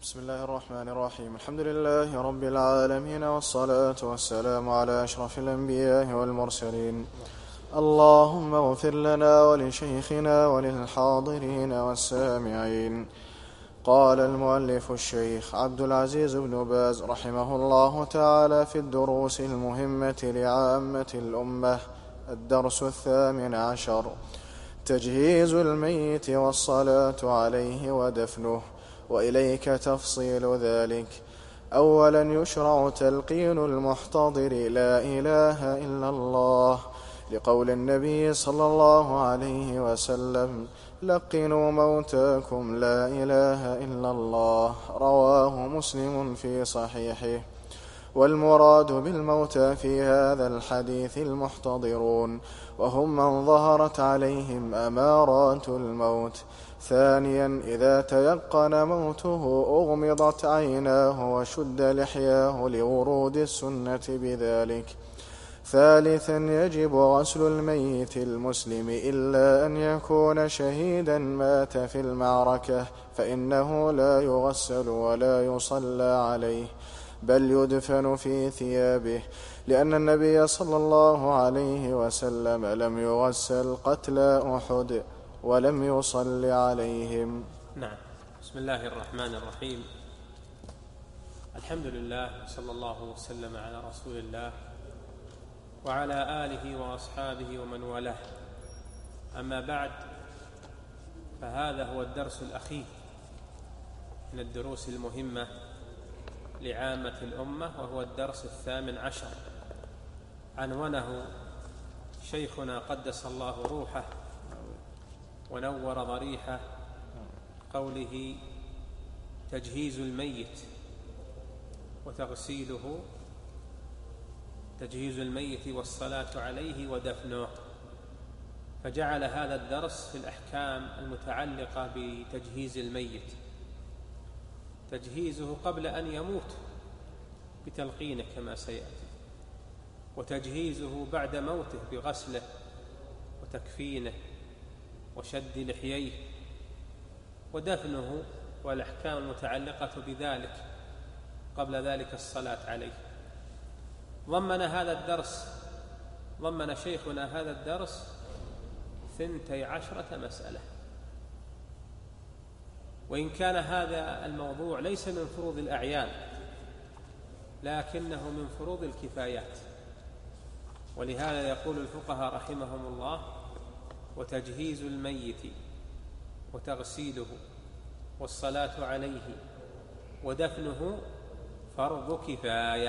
بسم الله الرحمن الرحيم. الحمد لله رب العالمين، والصلاة والسلام على أشرف الأنبياء والمرسلين. اللهم اغفر لنا ولشيخنا وللحاضرين والسامعين. قال المؤلف الشيخ عبد العزيز بن باز رحمه الله تعالى في الدروس المهمة لعامة الأمة: الدرس 18: تجهيز الميت والصلاة عليه ودفنه. وإليك تفصيل ذلك. أولا، يشرع تلقين المحتضر لا إله إلا الله، لقول النبي صلى الله عليه وسلم: لقنوا موتاكم لا إله إلا الله، رواه مسلم في صحيحه. والمراد بالموتى في هذا الحديث المحتضرون، وهم من ظهرت عليهم أمارات الموت. ثانيا، إذا تيقن موته أغمضت عيناه وشد لحياه لورود السنة بذلك. ثالثا، يجب غسل الميت المسلم إلا أن يكون شهيدا مات في المعركة، فإنه لا يغسل ولا يصلى عليه، بل يدفن في ثيابه، لأن النبي صلى الله عليه وسلم لم يغسل قتلى أحد ولم يصل عليهم. نعم. بسم الله الرحمن الرحيم. الحمد لله، صلى الله وسلم على رسول الله وعلى آله وأصحابه ومن والاه. أما بعد، فهذا هو الدرس الأخير من الدروس المهمة لعامة الأمة، وهو الدرس 18. عنونه شيخنا قدس الله روحه ونور ضريحه قوله: تجهيز الميت وتغسيله، تجهيز الميت والصلاة عليه ودفنه. فجعل هذا الدرس في الأحكام المتعلقة بتجهيز الميت: تجهيزه قبل أن يموت بتلقينه كما سيأتي، وتجهيزه بعد موته بغسله وتكفينه وشد لحييه، ودفنه والأحكام المتعلقة بذلك، قبل ذلك الصلاة عليه. ضمن شيخنا هذا الدرس 12 مسألة، وإن كان هذا الموضوع ليس من فروض الأعيان، لكنه من فروض الكفايات. ولهذا يقول الفقهاء رحمهم الله: وتجهيز الميت وتغسيله والصلاة عليه ودفنه فرض كفاية.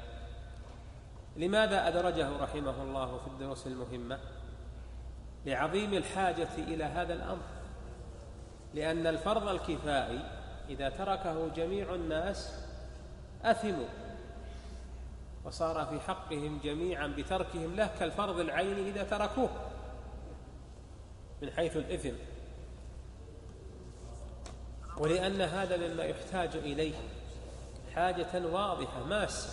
لماذا أدرجه رحمه الله في الدروس المهمة؟ لعظيم الحاجة إلى هذا الأمر، لأن الفرض الكفائي إذا تركه جميع الناس أثموا، وصار في حقهم جميعا بتركهم له كالفرض العيني إذا تركوه من حيث الإثم. ولأن هذا مما يحتاج إليه حاجة واضحة ماسة،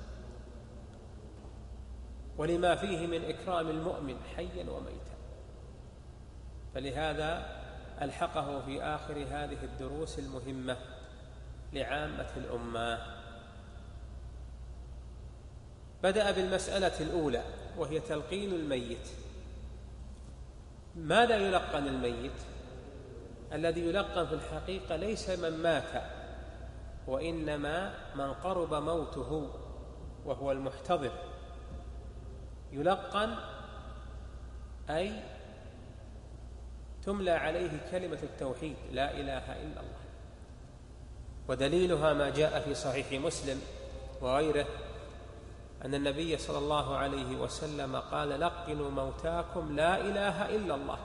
ولما فيه من إكرام المؤمن حيا وميتا. فلهذا ألحقه في آخر هذه الدروس المهمة لعامة الأمة. بدأ بالمسألة الأولى، وهي تلقين الميت. ماذا يلقن الميت؟ الذي يلقن في الحقيقة ليس من مات، وإنما من قرب موته وهو المحتضر. يلقن أي تملى عليه كلمة التوحيد: لا إله إلا الله. ودليلها ما جاء في صحيح مسلم وغيره أن النبي صلى الله عليه وسلم قال: لقنوا موتاكم لا إله إلا الله.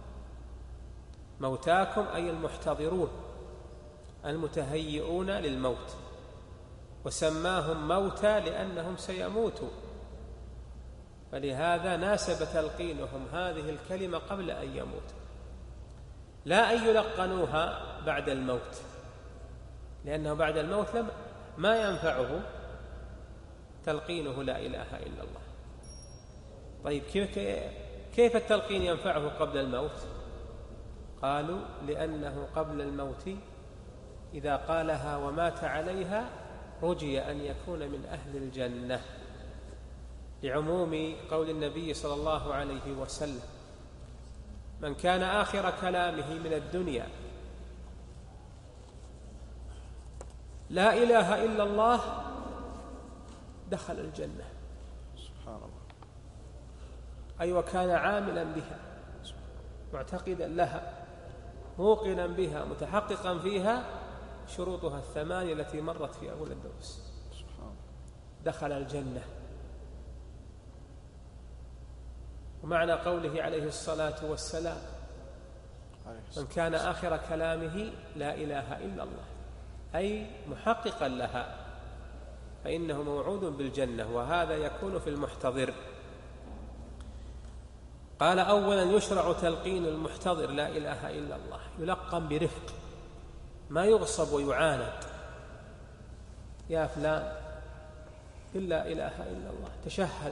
موتاكم أي المحتضرون المتهيئون للموت، وسماهم موتى لأنهم سيموتوا، فلهذا ناسب تلقينهم هذه الكلمة قبل أن يموتوا، لا أن يلقنوها بعد الموت، لأنه بعد الموت ما ينفعه تلقينه لا إله إلا الله. طيب، كيف التلقين ينفعه قبل الموت؟ قالوا: لأنه قبل الموت إذا قالها ومات عليها رجي أن يكون من أهل الجنة، لعموم قول النبي صلى الله عليه وسلم: من كان آخر كلامه من الدنيا لا إله إلا الله دخل الجنة. سبحان الله. أي وكان عاملا بها، معتقدا لها، موقنا بها، متحققا فيها شروطها الثمانية التي مرت في أول الدرس، دخل الجنة. ومعنى قوله عليه الصلاة والسلام: من كان آخر كلامه لا إله إلا الله، أي محققا لها، فإنه موعود بالجنة، وهذا يكون في المحتضر. قال: أولا يشرع تلقين المحتضر لا إله إلا الله، يلقن برفق، ما يغصب ويعاند: يا فلان قل لا إله إلا الله، تشهد،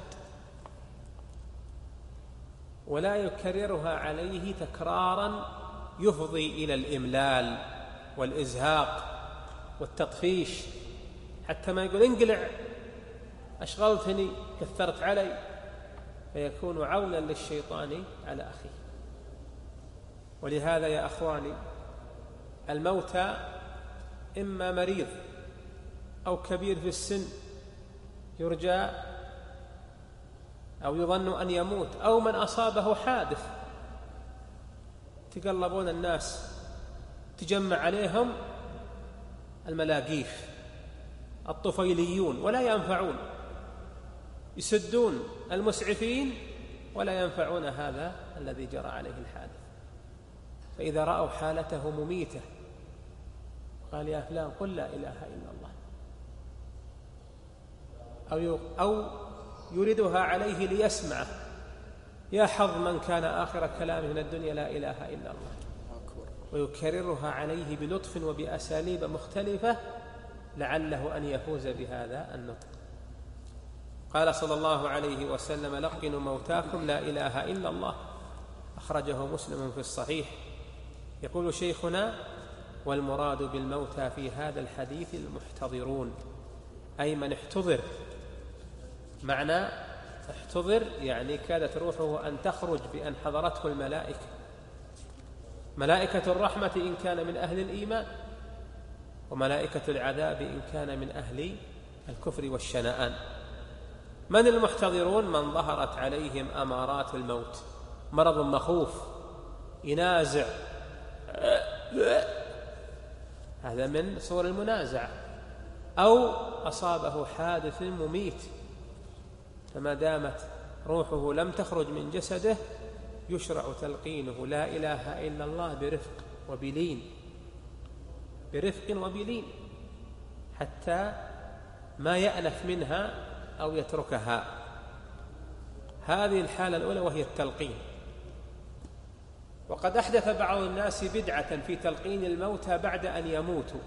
ولا يكررها عليه تكرارا يفضي إلى الإملال والإزهاق والتطفيش، حتى ما يقول انقلع أشغلتني كثرت علي، فيكون عونا للشيطان على أخيه. ولهذا يا أخواني الموتى إما مريض أو كبير في السن يرجى أو يظن أن يموت، أو من أصابه حادث تقلبون الناس، تجمع عليهم الملاقيف الطفيليون ولا ينفعون، يسدون المسعفين ولا ينفعون هذا الذي جرى عليه الحادث. فإذا رأوا حالته مميتة قال: يا فلان قل لا إله إلا الله، أو يردها عليه ليسمعه: يا حظ من كان آخر كلامه من الدنيا لا إله إلا الله، ويكررها عليه بلطف وبأساليب مختلفة لعله أن يفوز بهذا النطق. قال صلى الله عليه وسلم: لقنوا موتاكم لا إله إلا الله، أخرجه مسلم في الصحيح. يقول شيخنا: والمراد بالموتى في هذا الحديث المحتضرون، أي من احتضر. معنى احتضر يعني كادت روحه أن تخرج بأن حضرته الملائكة، ملائكة الرحمة إن كان من أهل الإيمان، وملائكة العذاب إن كان من أهل الكفر والشنآن. من المحتضرون؟ من ظهرت عليهم أمارات الموت، مرض مخوف ينازع، هذا من صور المنازعة، أو أصابه حادث مميت، فما دامت روحه لم تخرج من جسده يشرع تلقينه لا إله إلا الله برفق وبلين، برفق وبلين، حتى ما يأنف منها أو يتركها. هذه الحالة الأولى وهي التلقين. وقد أحدث بعض الناس بدعة في تلقين الموتى بعد أن يموتوا،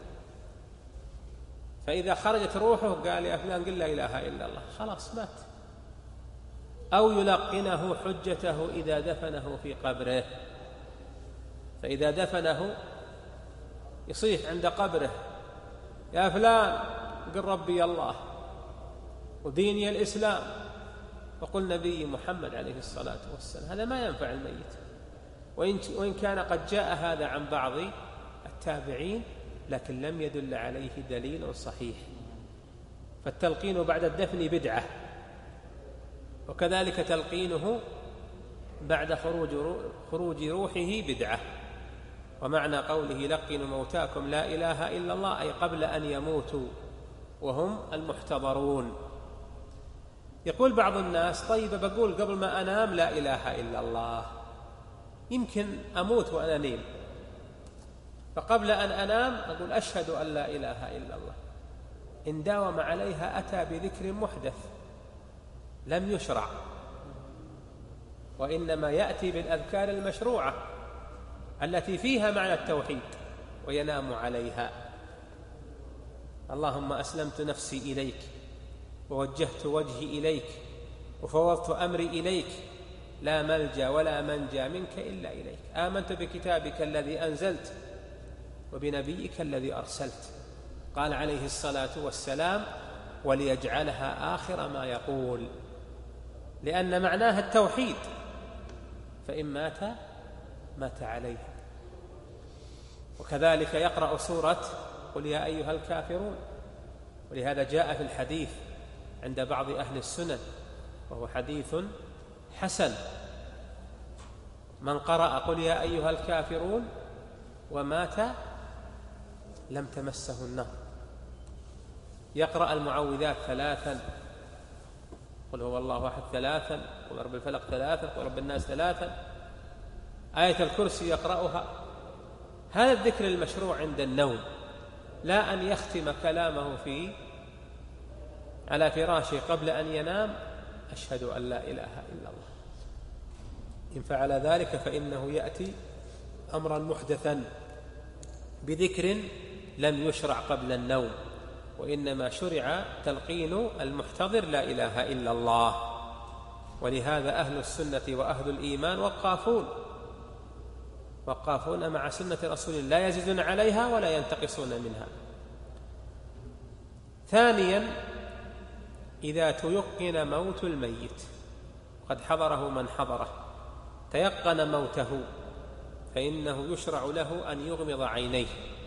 فإذا خرجت روحه قال: يا فلان قل لا إله إلا الله، خلاص مات. أو يلقنه حجته إذا دفنه في قبره، فإذا دفنه يصيح عند قبره: يا فلان قل ربي الله وديني الإسلام وقل نبي محمد عليه الصلاة والسلام. هذا ما ينفع الميت، وإن كان قد جاء هذا عن بعض التابعين، لكن لم يدل عليه دليل صحيح. فالتلقين بعد الدفن بدعة، وكذلك تلقينه بعد خروج روحه بدعة. ومعنى قوله: لقنوا موتاكم لا إله إلا الله، أي قبل أن يموتوا، وهم المحتضرون. يقول بعض الناس: طيب بقول قبل ما أنام لا إله إلا الله، يمكن أموت وأنا نيم، فقبل أن أنام أقول أشهد أن لا إله إلا الله. إن داوم عليها أتى بذكر محدث لم يشرع، وإنما يأتي بالأذكار المشروعة التي فيها معنى التوحيد وينام عليها: اللهم أسلمت نفسي إليك، ووجهت وجهي إليك، وفوضت أمري إليك، لا ملجأ ولا منجا منك إلا إليك، آمنت بكتابك الذي أنزلت وبنبيك الذي أرسلت. قال عليه الصلاة والسلام: وليجعلها آخر ما يقول، لأن معناها التوحيد، فإن مات عليها. وكذلك يقرأ سورة قل يا أيها الكافرون، ولهذا جاء في الحديث عند بعض أهل السنن وهو حديث حسن: من قرأ قل يا أيها الكافرون ومات لم تمسه النار. يقرأ المعوذات 3، قل هو الله أحد 3، قل رب الفلق 3، قل رب الناس 3، آية الكرسي يقرأها. هذا الذكر المشروع عند النوم، لا أن يختم كلامه على فراشه قبل أن ينام: أشهد أن لا إله إلا الله. إن فعل ذلك فإنه يأتي أمرا محدثا بذكر لم يشرع قبل النوم، وإنما شرع تلقين المحتضر لا إله إلا الله. ولهذا أهل السنة وأهل الإيمان وقافون مع سنة رسول الله، لا يزيدون عليها ولا ينتقصون منها. ثانيا: إذا تيقن موت الميت، قد حضره من حضره، تيقن موته، فإنه يشرع له أن يغمض عينيه.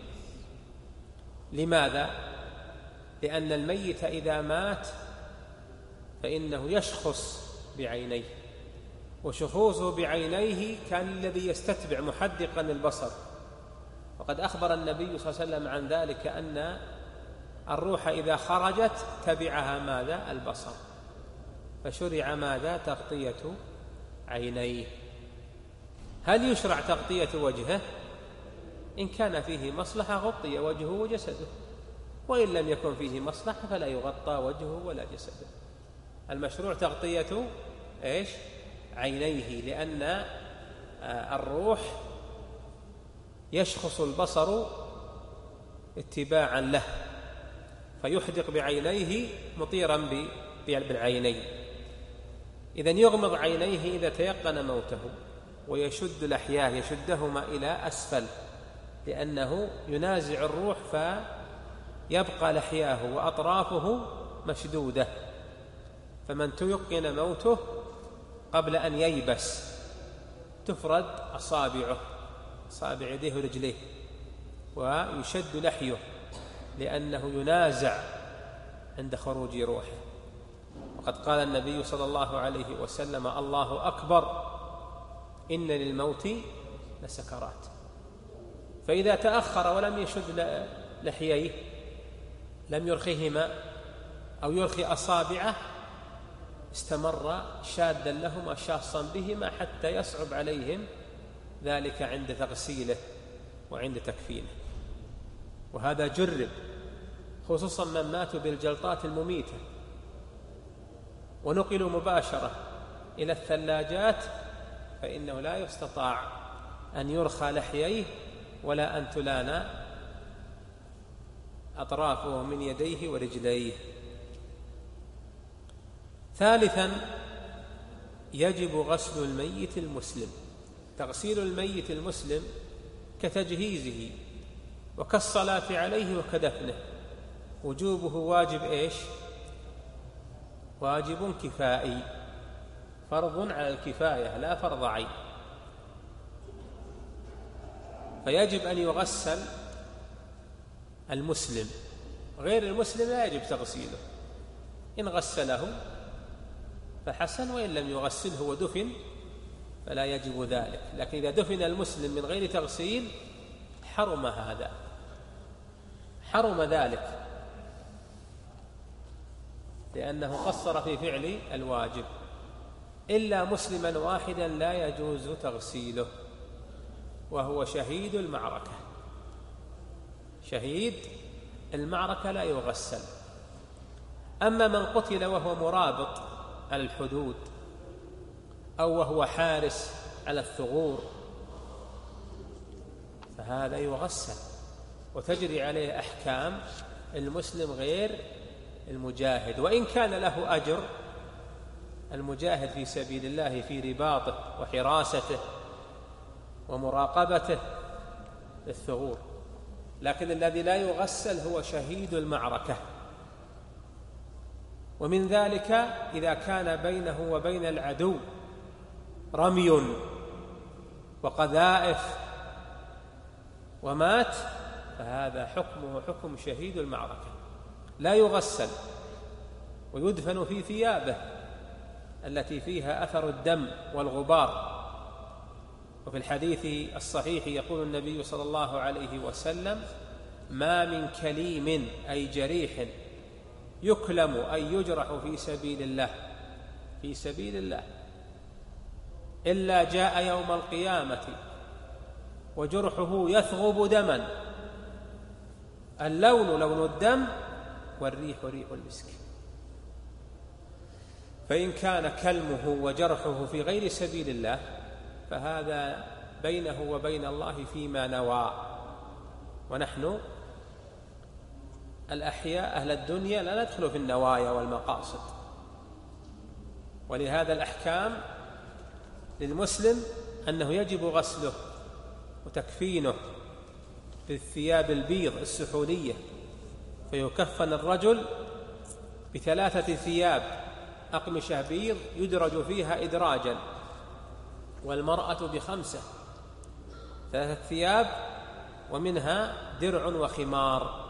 لماذا؟ لأن الميت إذا مات فإنه يشخص بعينيه، وشخوصه بعينيه كان الذي يستتبع محدقا البصر. وقد أخبر النبي صلى الله عليه وسلم عن ذلك أن الروح إذا خرجت تبعها ماذا؟ البصر. فشرع ماذا؟ تغطية عينيه. هل يشرع تغطية وجهه؟ إن كان فيه مصلحة غطي وجهه وجسده، وإن لم يكن فيه مصلحة فلا يغطى وجهه ولا جسده. المشروع تغطية عينيه، لأن الروح يشخص البصر اتباعا له، فيحدق بعينيه مطيرا بالعينين. إذن يغمض عينيه إذا تيقن موته، ويشد لحياه، يشدهما إلى أسفل، لأنه ينازع الروح فيبقى لحياه وأطرافه مشدودة. فمن تيقن موته قبل أن ييبس تفرد أصابع يديه ورجليه، ويشد لحيه، لأنه ينازع عند خروج روحه. وقد قال النبي صلى الله عليه وسلم: الله أكبر إن للموت لسكرات. فإذا تأخر ولم يشد لحييه، لم يرخيهما أو يرخي أصابعه، استمر شادا لهما شاصا بهما حتى يصعب عليهم ذلك عند تغسيله وعند تكفينه. وهذا جرب، خصوصا من ماتوا بالجلطات المميتة ونقلوا مباشرة إلى الثلاجات، فإنه لا يستطاع أن يرخى لحييه ولا أن تلان أطرافه من يديه ورجليه. ثالثا: يجب غسل الميت المسلم. تغسيل الميت المسلم كتجهيزه وكالصلاة عليه وكدفنه. وجوبه واجب واجب كفائي، فرض على الكفاية لا فرض عين. فيجب أن يغسل المسلم، غير المسلم لا يجب تغسيله. إن غسله فحسن، وإن لم يغسله ودفن فلا يجب ذلك. لكن إذا دفن المسلم من غير تغسيل حرم هذا، حرم ذلك، لأنه قصر في فعل الواجب. إلا مسلما واحدا لا يجوز تغسيله، وهو شهيد المعركة. شهيد المعركة لا يغسل. أما من قتل وهو مرابط على الحدود، أو وهو حارس على الثغور، فهذا يغسل وتجري عليه أحكام المسلم غير المجاهد، وإن كان له أجر. المجاهد في سبيل الله في رباطه وحراسته ومراقبته للثغور، لكن الذي لا يغسل هو شهيد المعركة. ومن ذلك إذا كان بينه وبين العدو رمي وقذائف ومات، فهذا حكمه حكم شهيد المعركة، لا يغسل ويدفن في ثيابه التي فيها أثر الدم والغبار. وفي الحديث الصحيح يقول النبي صلى الله عليه وسلم: ما من كليم أي جريح يكلم أي يجرح في سبيل الله إلا جاء يوم القيامة وجرحه يثغب دما، اللون لون الدم والريح ريح المسك. فإن كان كلمه وجرحه في غير سبيل الله فهذا بينه وبين الله فيما نوى. ونحن الأحياء أهل الدنيا لا ندخل في النوايا والمقاصد، ولهذا الأحكام للمسلم أنه يجب غسله وتكفينه بالثياب البيض السحولية، فيكفن الرجل ب3 ثياب أقمشة بيض يدرج فيها إدراجا، والمرأة ب5 3 ثياب ومنها درع وخمار.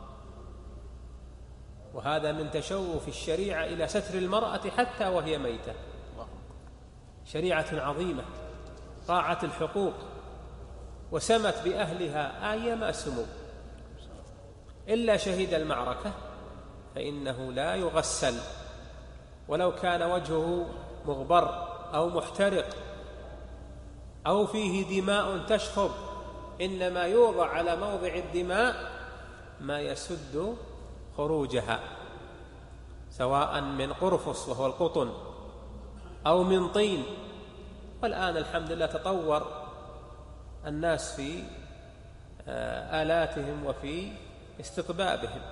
وهذا من تشوف الشريعة إلى ستر المرأة حتى وهي ميتة. شريعة عظيمة راعت الحقوق وسمت بأهلها أيما سمو. إلا شهيد المعركة فإنه لا يغسل ولو كان وجهه مغبر أو محترق أو فيه دماء تشخب، إنما يوضع على موضع الدماء ما يسد خروجها، سواء من قرفص وهو القطن أو من طين. والآن الحمد لله تطور الناس في آلاتهم وفي استطبابهم.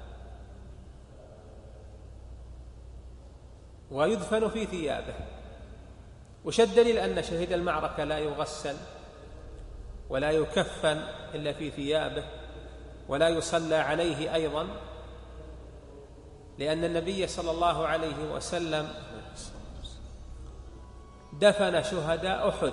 ويدفن في ثيابه. وش الدليل أن شهيد المعركة لا يغسل ولا يكفن إلا في ثيابه ولا يصلى عليه أيضا؟ لأن النبي صلى الله عليه وسلم دفن شهداء أحد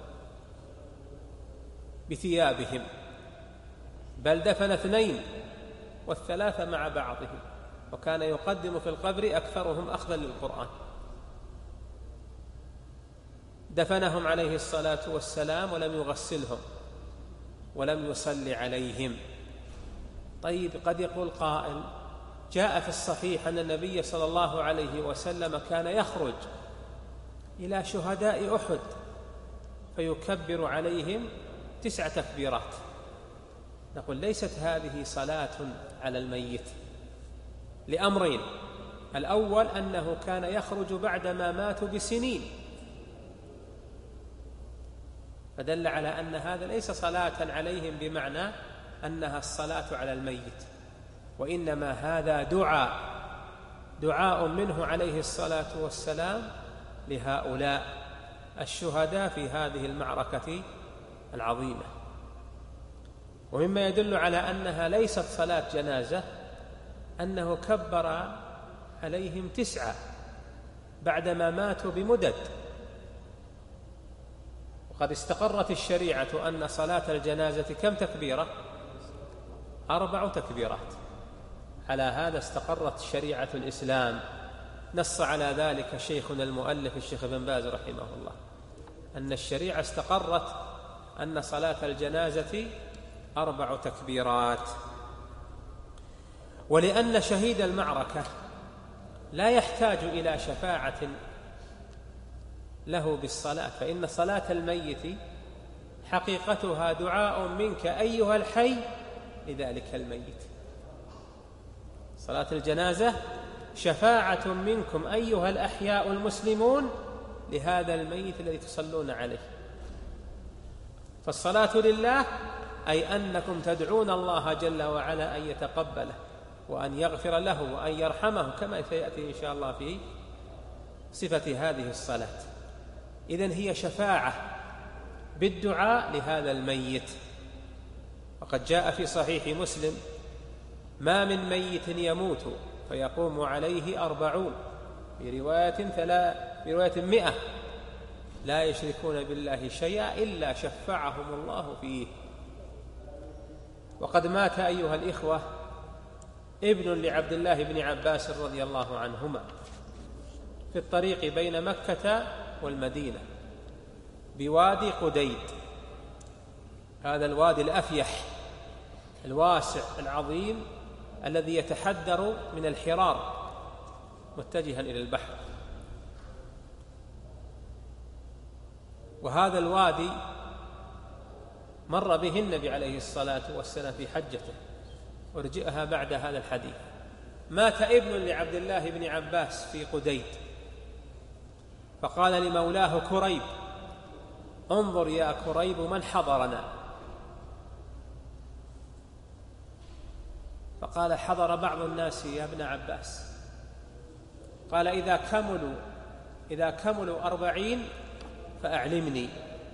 بثيابهم، بل دفن 2 وال3 مع بعضهم، وكان يقدم في القبر أكثرهم أخذا للقرآن. دفنهم عليه الصلاة والسلام ولم يغسلهم ولم يصلي عليهم. طيب، قد يقول قائل: جاء في الصحيح أن النبي صلى الله عليه وسلم كان يخرج إلى شهداء أحد فيكبر عليهم 9 تكبيرات. نقول: ليست هذه صلاة على الميت لأمرين: الأول أنه كان يخرج بعدما ماتوا بسنين، فدل على أن هذا ليس صلاة عليهم بمعنى أنها الصلاة على الميت، وإنما هذا دعاء منه عليه الصلاة والسلام لهؤلاء الشهداء في هذه المعركة العظيمة. ومما يدل على أنها ليست صلاة جنازة أنه كبر عليهم 9 بعدما ماتوا بمدد. وقد استقرت الشريعة أن صلاة الجنازة كم تكبيرة؟ 4 تكبيرات. على هذا استقرت شريعة الإسلام. نص على ذلك شيخنا المؤلف الشيخ ابن باز رحمه الله، أن الشريعة استقرت أن صلاة الجنازة 4 تكبيرات. ولأن شهيد المعركة لا يحتاج إلى شفاعة له بالصلاة، فإن صلاة الميت حقيقتها دعاء منك أيها الحي لذلك الميت. صلاة الجنازة شفاعة منكم أيها الأحياء المسلمون لهذا الميت الذي تصلون عليه. فالصلاة لله أي أنكم تدعون الله جل وعلا أن يتقبله وأن يغفر له وأن يرحمه، كما سيأتي إن شاء الله في صفة هذه الصلاة. إذن هي شفاعة بالدعاء لهذا الميت. وقد جاء في صحيح مسلم: ما من ميت يموت فيقوم عليه 40 في رواية 100 لا يشركون بالله شيئا إلا شفعهم الله فيه. وقد مات أيها الإخوة ابن لعبد الله بن عباس رضي الله عنهما في الطريق بين مكة والمدينة بوادي قديد، هذا الوادي الأفيح الواسع العظيم الذي يتحدر من الحرار متجها إلى البحر. وهذا الوادي مر به النبي عليه الصلاة والسلام في حجته، ورجئها بعد هذا الحديث. مات ابن لعبد الله بن عباس في قديد، فقال لمولاه كريب: انظر يا كريب من حضرنا. فقال: حضر بعض الناس يا ابن عباس. قال: إذا كملوا 40 فأعلمني.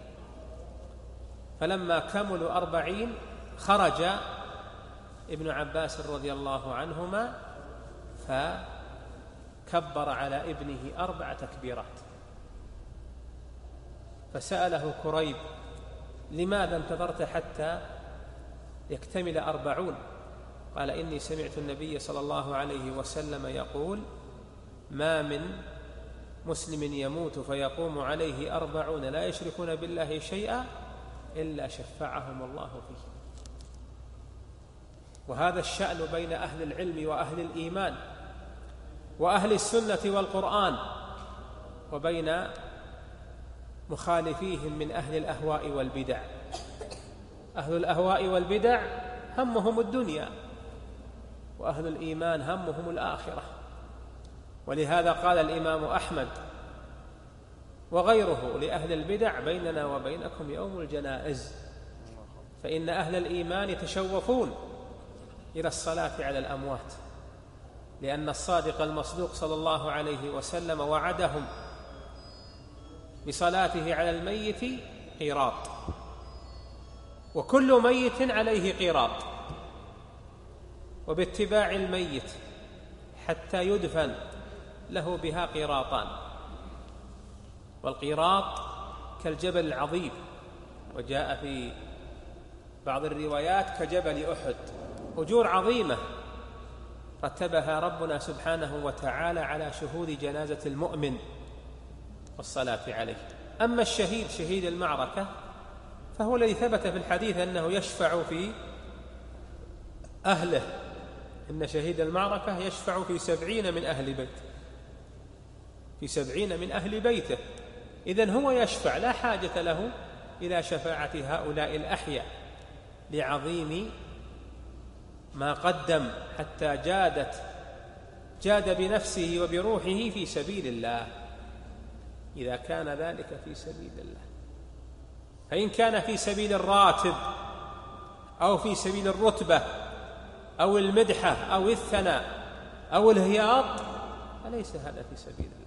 فلما كملوا 40 خرج ابن عباس رضي الله عنهما فكبر على ابنه 4 تكبيرات. فسأله كريب: لماذا انتظرت حتى يكتمل 40؟ قال: إني سمعت النبي صلى الله عليه وسلم يقول: ما من مسلم يموت فيقوم عليه 40 لا يشركون بالله شيئا إلا شفعهم الله فيه. وهذا الشأن بين أهل العلم وأهل الإيمان وأهل السنة والقرآن، وبين مخالفيهم من أهل الأهواء والبدع. أهل الأهواء والبدع همهم الدنيا، وأهل الإيمان همهم الآخرة. ولهذا قال الإمام أحمد وغيره لأهل البدع: بيننا وبينكم يوم الجنائز، فإن أهل الإيمان يتشوفون إلى الصلاة على الأموات، لأن الصادق المصدوق صلى الله عليه وسلم وعدهم بصلاته على الميت قيراط، وكل ميت عليه قيراط، وباتباع الميت حتى يدفن له بها قيراطان. والقيراط كالجبل العظيم، وجاء في بعض الروايات كجبل أحد، أجور عظيمة رتبها ربنا سبحانه وتعالى على شهود جنازة المؤمن والصلاة عليه. أما الشهيد شهيد المعركة فهو الذي ثبت في الحديث أنه يشفع في أهله، إن شهيد المعركة يشفع في 70 من أهل بيته، في 70 من أهل بيته. إذن هو يشفع، لا حاجة له إلى شفاعة هؤلاء الأحياء لعظيم ما قدم حتى جاد بنفسه وبروحه في سبيل الله، إذا كان ذلك في سبيل الله. فإن كان في سبيل الراتب أو في سبيل الرتبة أو المدحة أو الثناء أو الهياط فليس هذا في سبيل الله.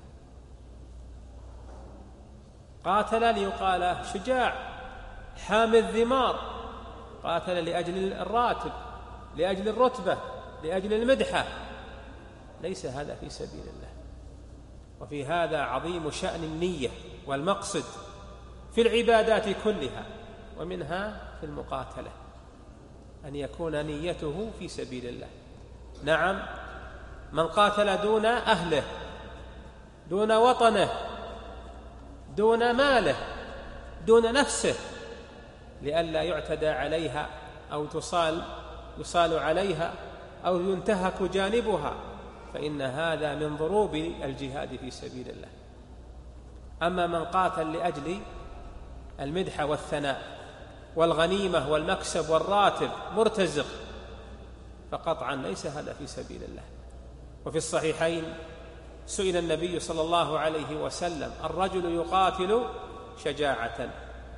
قاتل ليقال شجاع حامي الذمار، قاتل لأجل الراتب، لأجل الرتبة، لأجل المدحة، ليس هذا في سبيل الله. وفي هذا عظيم شأن النية والمقصد في العبادات كلها، ومنها في المقاتلة أن يكون نيته في سبيل الله. نعم، من قاتل دون أهله، دون وطنه، دون ماله، دون نفسه، لئلا يعتدى عليها أو يصال عليها أو ينتهك جانبها، فإن هذا من ضروب الجهاد في سبيل الله. أما من قاتل لأجل المدح والثناء والغنيمة والمكسب والراتب مرتزق، فقطعا ليس هذا في سبيل الله. وفي الصحيحين سئل النبي صلى الله عليه وسلم: الرجل يقاتل شجاعة،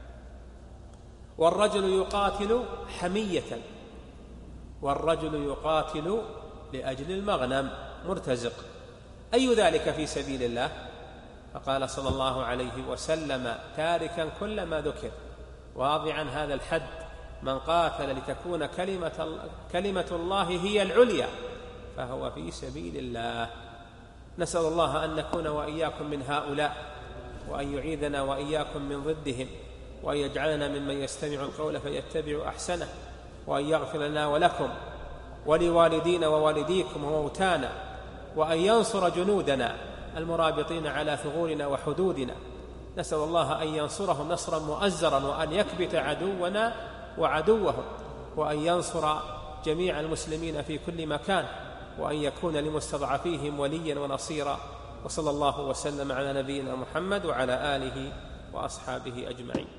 والرجل يقاتل حمية، والرجل يقاتل لأجل المغنم مرتزق، أي ذلك في سبيل الله؟ فقال صلى الله عليه وسلم تاركا كل ما ذكر واضعا هذا الحد من قاتل لتكون كلمة الله هي العليا فهو في سبيل الله. نسأل الله أن نكون وإياكم من هؤلاء، وأن يعيذنا وإياكم من ضدهم، وأن يجعلنا ممن يستمع القول فيتبع أحسنه، وأن يغفر لنا ولكم ولوالدينا ووالديكم وموتانا، وأن ينصر جنودنا المرابطين على ثغورنا وحدودنا. نسأل الله أن ينصرهم نصرا مؤزرا، وأن يكبت عدونا وعدوهم، وأن ينصر جميع المسلمين في كل مكان، وأن يكون لمستضعفيهم وليا ونصيرا. وصلى الله وسلم على نبينا محمد وعلى آله وأصحابه أجمعين.